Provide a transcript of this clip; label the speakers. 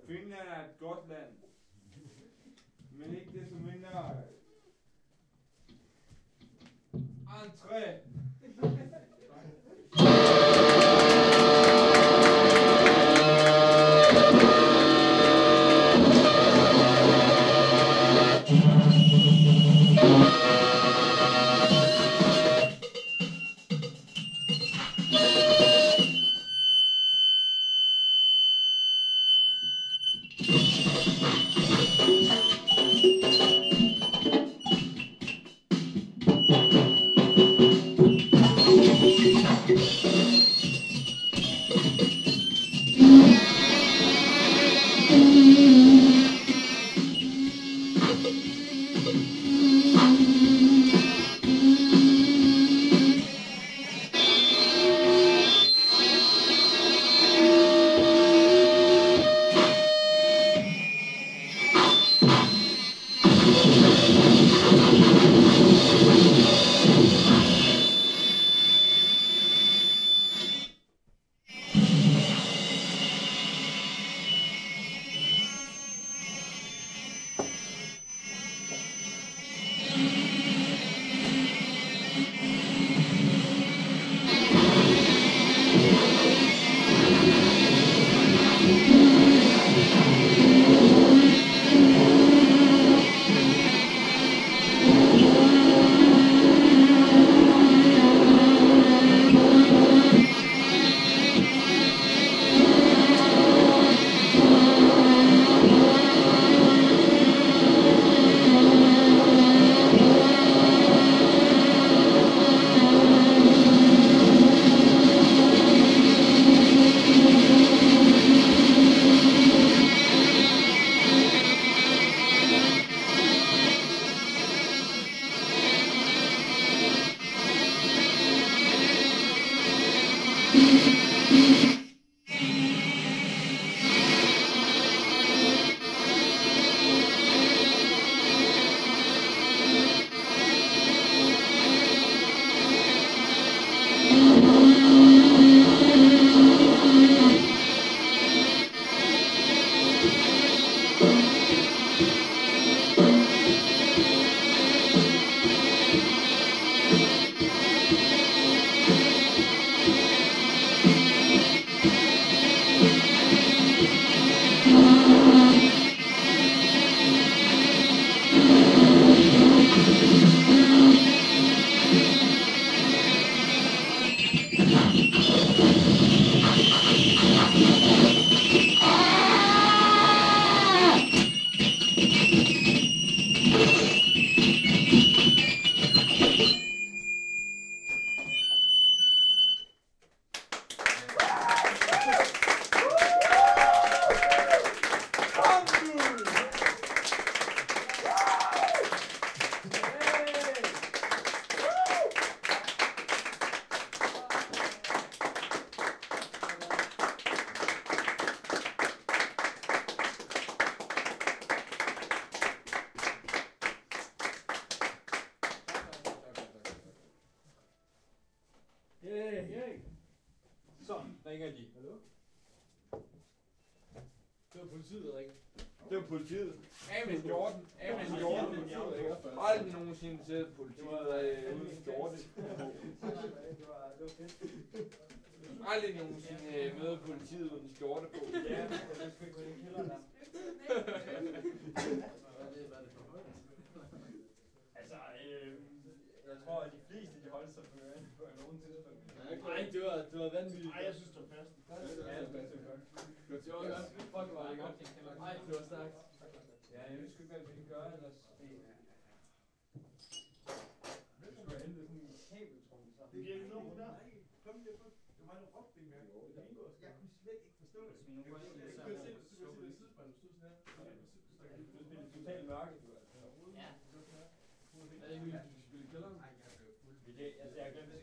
Speaker 1: Finland er et godt land. Men ikke desto mindre... Entré! Ringer de. Hallo? Det var politiet, der ringer. Det var politiet. Af med skjorten. Af med skjorten. Aldrig nogensinde set politiet uden skjorte. Aldrig nogensinde møde politiet uden skjorte på. Ja, det skal ikke gå i kælderen der. Altså, jeg tror, at de fleste de holdt sig på nogen tidspunkt. Nej, det var vanvittigt. Nej, jeg synes, det var fast. Ja, det var godt. Det var godt. Fuck, det var det godt. Nej, det var stærkt. Ja, jeg ved sgu ikke, hvad vi kan gøre ellers. Jeg skulle have hentet sådan en kabeltrum. Det giver ikke nogen der. Kom lige på. Du har noget råbning med. Jeg kunne slet ikke forstå det. Jeg kunne se det sidespejlet. Du stod sådan her. Det er totalt mørke. Ja. Er det ikke, vi skal spille i kælderen? Nej, jeg blev fuld. Jeg glemte